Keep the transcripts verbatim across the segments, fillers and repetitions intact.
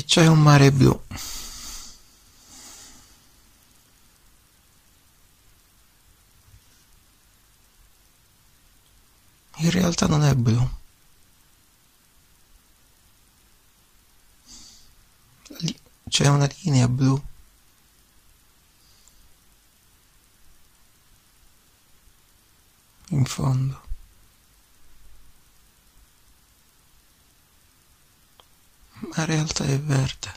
C'è un mare blu. In realtà non è blu. Lì c'è una linea blu. In fondo. Ma in realtà è verde.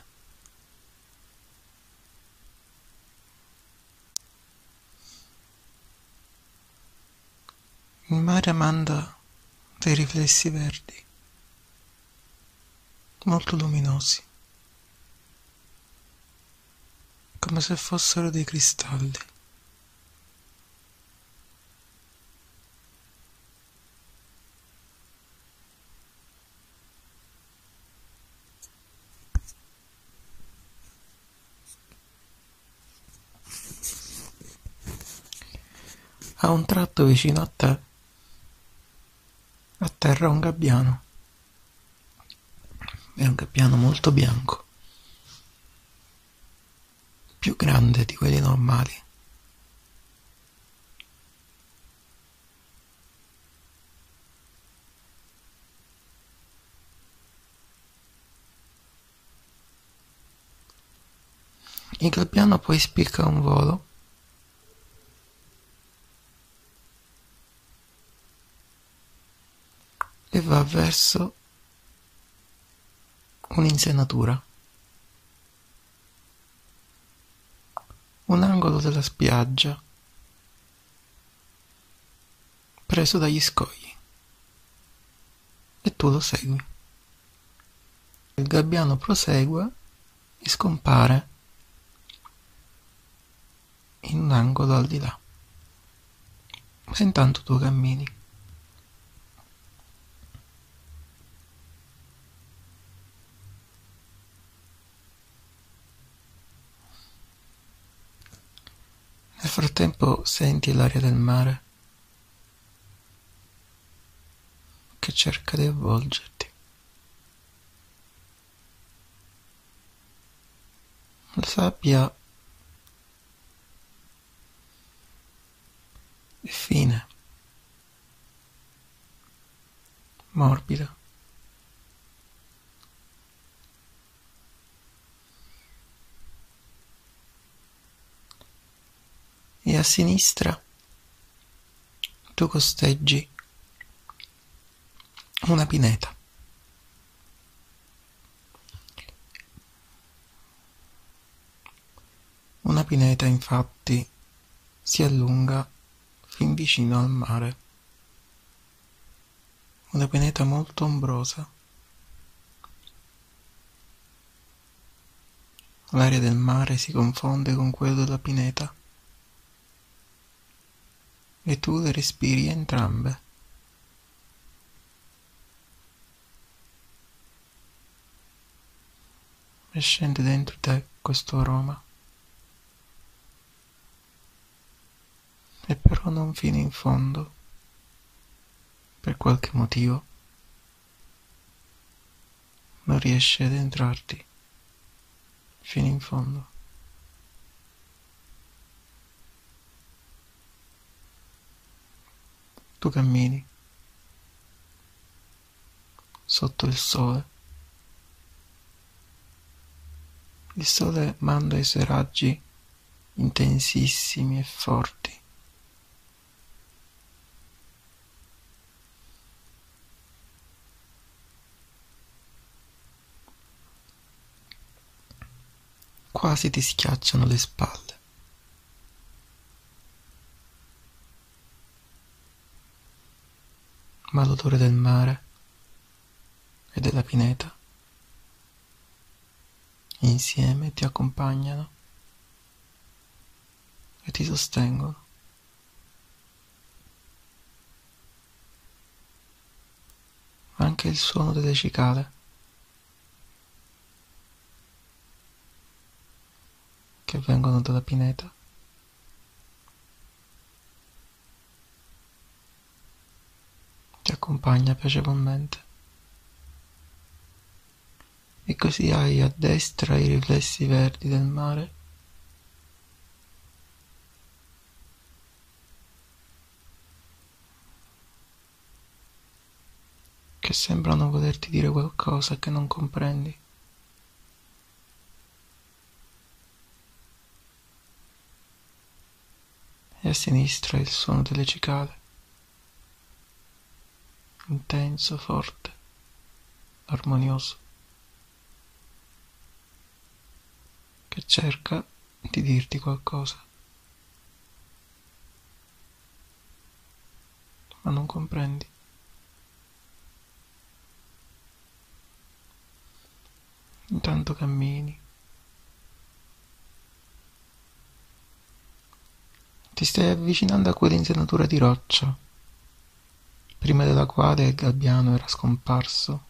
Il mare manda dei riflessi verdi, molto luminosi, come se fossero dei cristalli. A un tratto vicino a te atterra un gabbiano. È un gabbiano molto bianco, più grande di quelli normali. Il gabbiano poi spicca un volo e va verso un'insenatura, un angolo della spiaggia preso dagli scogli, e tu lo segui. Il gabbiano prosegue e scompare in un angolo al di là, ma intanto tu cammini. Nel frattempo senti l'aria del mare che cerca di avvolgerti. La sabbia è fine, morbida. E a sinistra tu costeggi una pineta. Una pineta, infatti, si allunga fin vicino al mare. Una pineta molto ombrosa. L'aria del mare si confonde con quello della pineta e tu le respiri entrambe. E scende dentro te questo aroma. E però non fino in fondo, per qualche motivo, non riesce ad entrarti fino in fondo. Tu cammini sotto il sole. Il sole manda i suoi raggi intensissimi e forti. Quasi ti schiacciano le spalle. Ma l'odore del mare e della pineta insieme ti accompagnano e ti sostengono. Anche il suono delle cicale che vengono dalla pineta ti accompagna piacevolmente. E così hai a destra i riflessi verdi del mare. Che sembrano volerti dire qualcosa che non comprendi. E a sinistra il suono delle cicale, intenso, forte, armonioso, che cerca di dirti qualcosa, ma non comprendi. Intanto cammini, ti stai avvicinando a quell'insenatura di roccia, prima della quale il gabbiano era scomparso.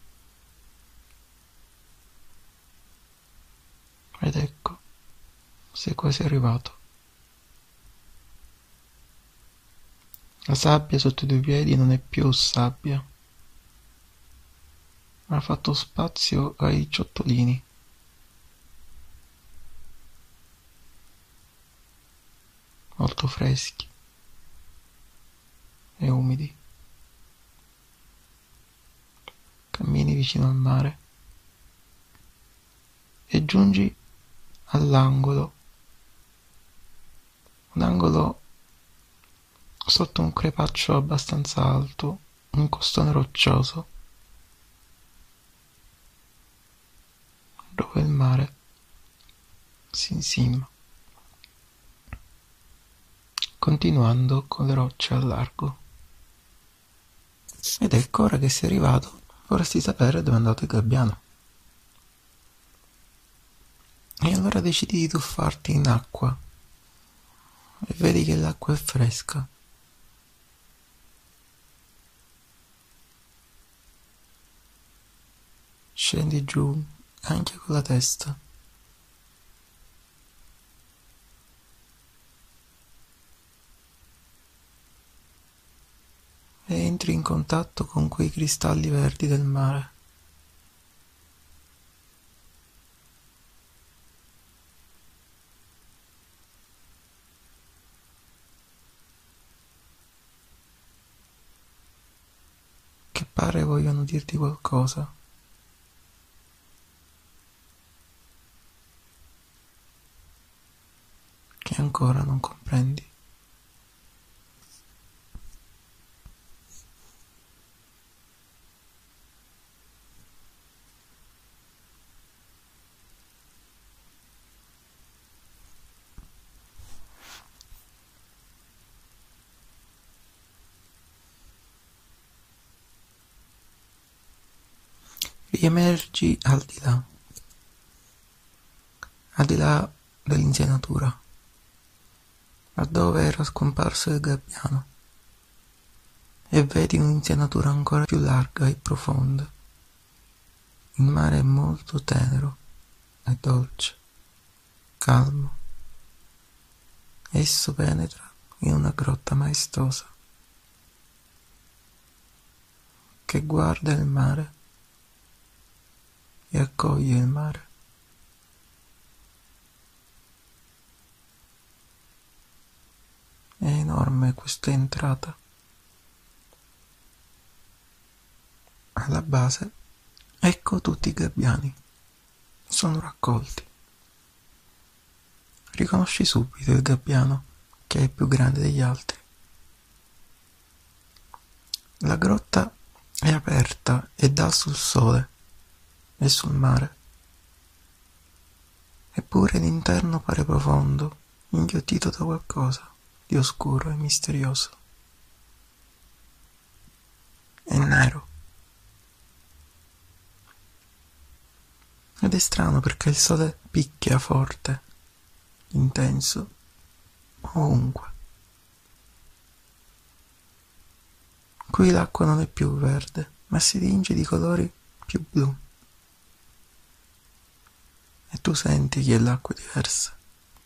Ed ecco, sei quasi arrivato. La sabbia sotto i tuoi piedi non è più sabbia, ma ha fatto spazio ai ciottolini. Molto freschi e umidi. Cammini vicino al mare e giungi all'angolo, un angolo sotto un crepaccio abbastanza alto, un costone roccioso, dove il mare si insinua, continuando con le rocce al largo. Ed ecco, ora che sei arrivato, vorresti sapere dove è andato il gabbiano. E allora decidi di tuffarti in acqua e vedi che l'acqua è fresca. Scendi giù anche con la testa. E entri in contatto con quei cristalli verdi del mare. Che pare vogliano dirti qualcosa. Che ancora non comprendi. Riemergi al di là, al di là dell'insenatura, laddove era scomparso il gabbiano, e vedi un'insenatura ancora più larga e profonda. Il mare è molto tenero e dolce, calmo. Esso penetra in una grotta maestosa che guarda il mare e accoglie il mare. È enorme questa entrata. Alla base, ecco tutti i gabbiani. Sono raccolti. Riconosci subito il gabbiano che è più grande degli altri. La grotta è aperta e dà sul sole e sul mare. Eppure l'interno pare profondo, inghiottito da qualcosa di oscuro e misterioso. È nero. Ed è strano perché il sole picchia forte, intenso, ovunque. Qui l'acqua non è più verde, ma si tinge di colori più blu. E tu senti che l'acqua è diversa.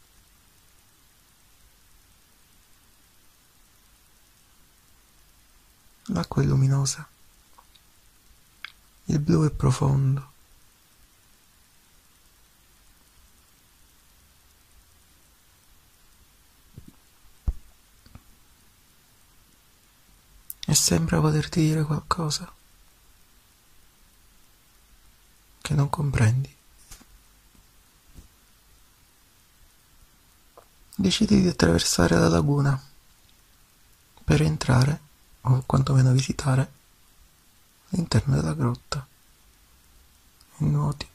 L'acqua è luminosa. Il blu è profondo. sembra volerti dire qualcosa che non comprendi. Decidi di attraversare la laguna per entrare, o quantomeno visitare, all'interno della grotta e nuoti.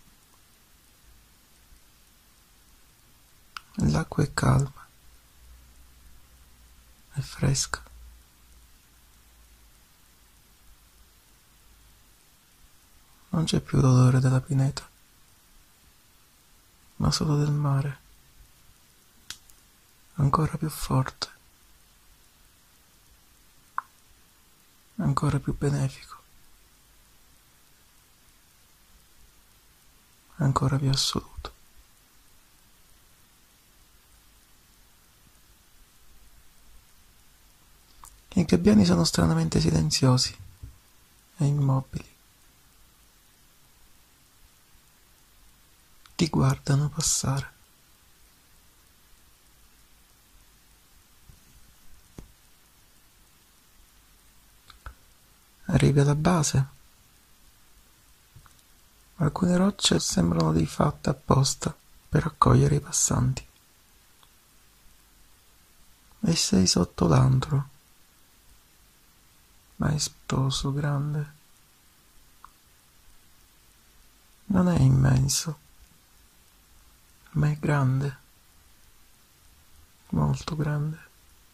L'acqua è calma, è fresca. Non c'è più l'odore della pineta, ma solo del mare, ancora più forte, ancora più benefico, ancora più assoluto. I gabbiani sono stranamente silenziosi e immobili. Ti guardano passare. Arrivi alla base. Alcune rocce sembrano di fatte apposta per accogliere i passanti. E sei sotto l'antro, maestoso, grande. Non è immenso, ma è grande, molto grande.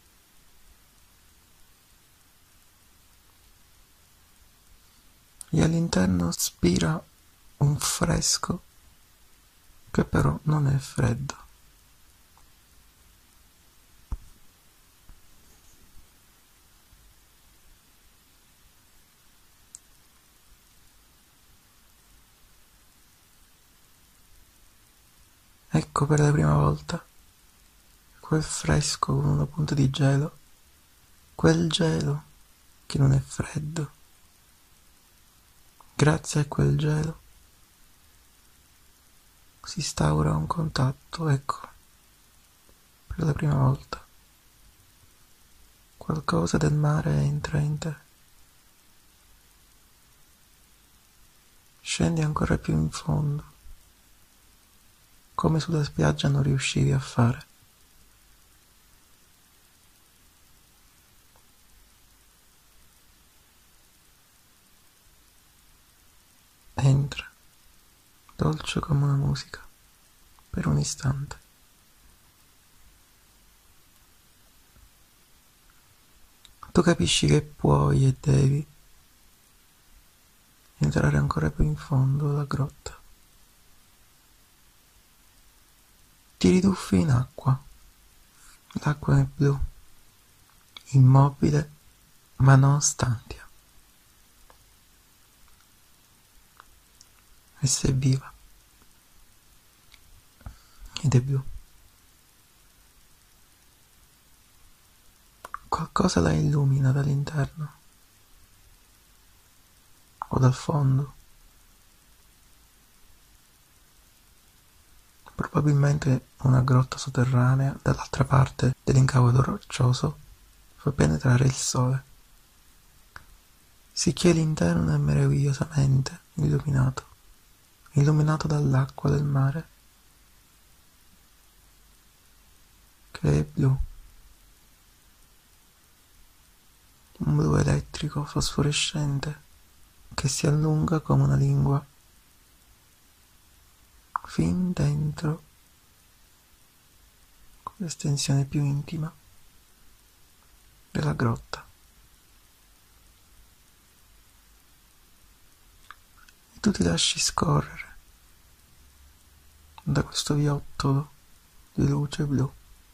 E all'interno spira un fresco che però non è freddo. Ecco per la prima volta quel fresco con una punta di gelo, quel gelo che non è freddo. Grazie a quel gelo si instaura un contatto, ecco, per la prima volta. Qualcosa del mare entra in te. Scendi ancora più in fondo, come sulla spiaggia non riuscivi a fare. Entra, dolce come una musica, per un istante. Tu capisci che puoi e devi entrare ancora più in fondo della grotta. Ti riduffi in acqua. L'acqua è blu, immobile ma non stantia. Essa è viva ed è blu. Qualcosa la illumina dall'interno o dal fondo. Probabilmente una grotta sotterranea dall'altra parte dell'incavodo roccioso fa penetrare il sole, sicché l'interno è meravigliosamente illuminato, illuminato dall'acqua del mare, che è blu, un blu elettrico fosforescente che si allunga come una lingua fin dentro l'estensione più intima della grotta. E tu ti lasci scorrere da questo viottolo di luce blu,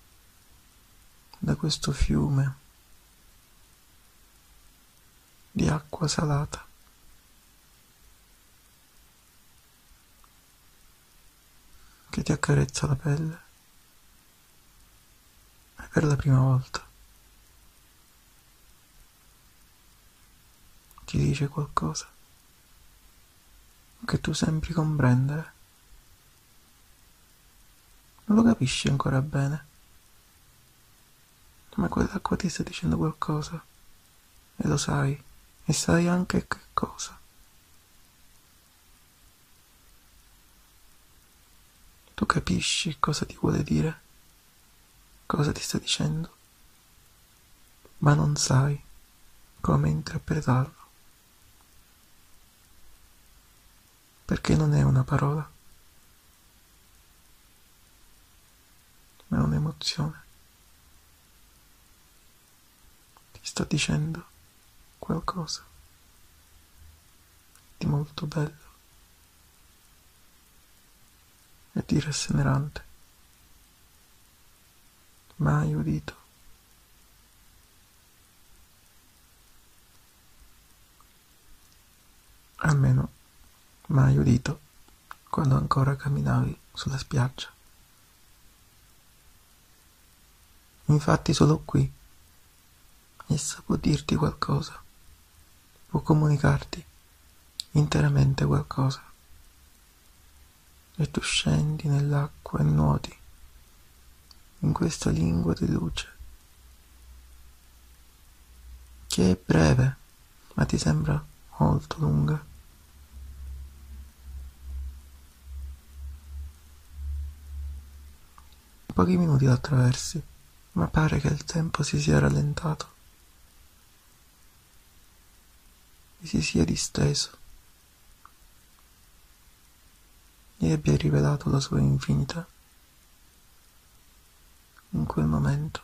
da questo fiume di acqua salata. Che ti accarezza la pelle. E per la prima volta ti dice qualcosa che tu sembri comprendere. Non lo capisci ancora bene, ma quell'acqua ti sta dicendo qualcosa. e lo sai, e sai anche che cosa. Tu capisci cosa ti vuole dire, cosa ti sta dicendo, ma non sai come interpretarlo, perché non è una parola, ma è un'emozione. Ti sta dicendo qualcosa di molto bello e di rasserenante, mai udito. Almeno mai udito quando ancora camminavi sulla spiaggia. Infatti solo qui essa può dirti qualcosa, può comunicarti interamente qualcosa. E tu scendi nell'acqua e nuoti in questa lingua di luce, che è breve, ma ti sembra molto lunga. Pochi minuti la attraversi, ma pare che il tempo si sia rallentato e si sia disteso e abbia rivelato la sua infinità in quel momento,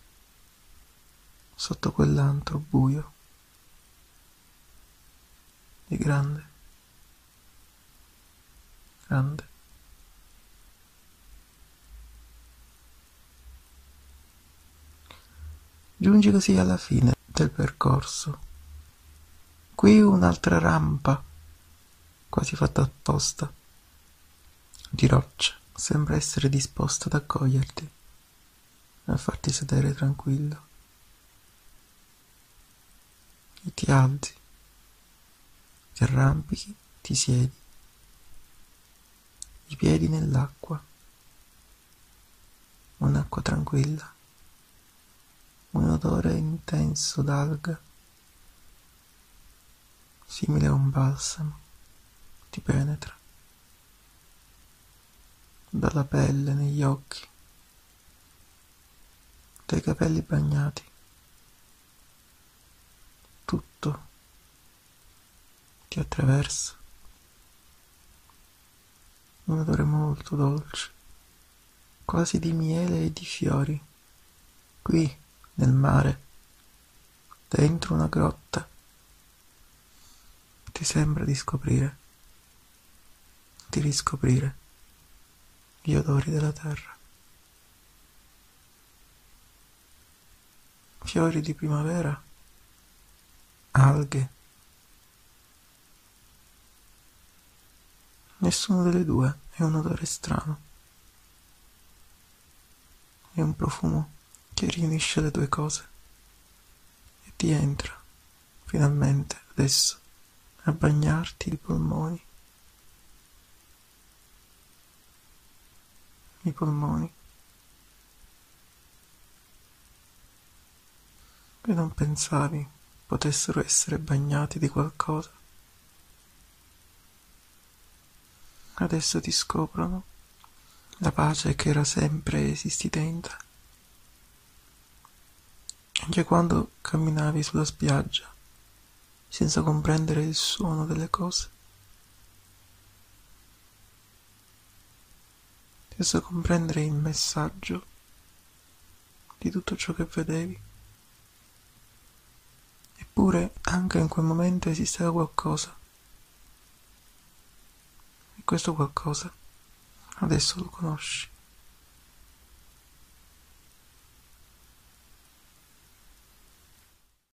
sotto quell'antro buio e grande, grande. Giungi così alla fine del percorso. Qui un'altra rampa, quasi fatta apposta, di roccia, sembra essere disposta ad accoglierti, a farti sedere tranquillo. E ti alzi, ti arrampichi, ti siedi, i piedi nell'acqua, un'acqua tranquilla, un odore intenso d'alga, simile a un balsamo, ti penetra, dalla pelle, negli occhi, dai capelli bagnati, tutto ti attraversa, un odore molto dolce, quasi di miele e di fiori, qui nel mare, dentro una grotta, ti sembra di scoprire, di riscoprire gli odori della terra. Fiori di primavera, alghe. Nessuno delle due è un odore strano. È un profumo che riunisce le due cose e ti entra, finalmente, adesso, a bagnarti i polmoni. I polmoni. E non pensavi potessero essere bagnati di qualcosa. Adesso ti scoprono la pace che era sempre esistita in te. Anche quando camminavi sulla spiaggia, senza comprendere il suono delle cose, senza comprendere il messaggio di tutto ciò che vedevi. Eppure anche in quel momento esisteva qualcosa. E questo qualcosa adesso lo conosci.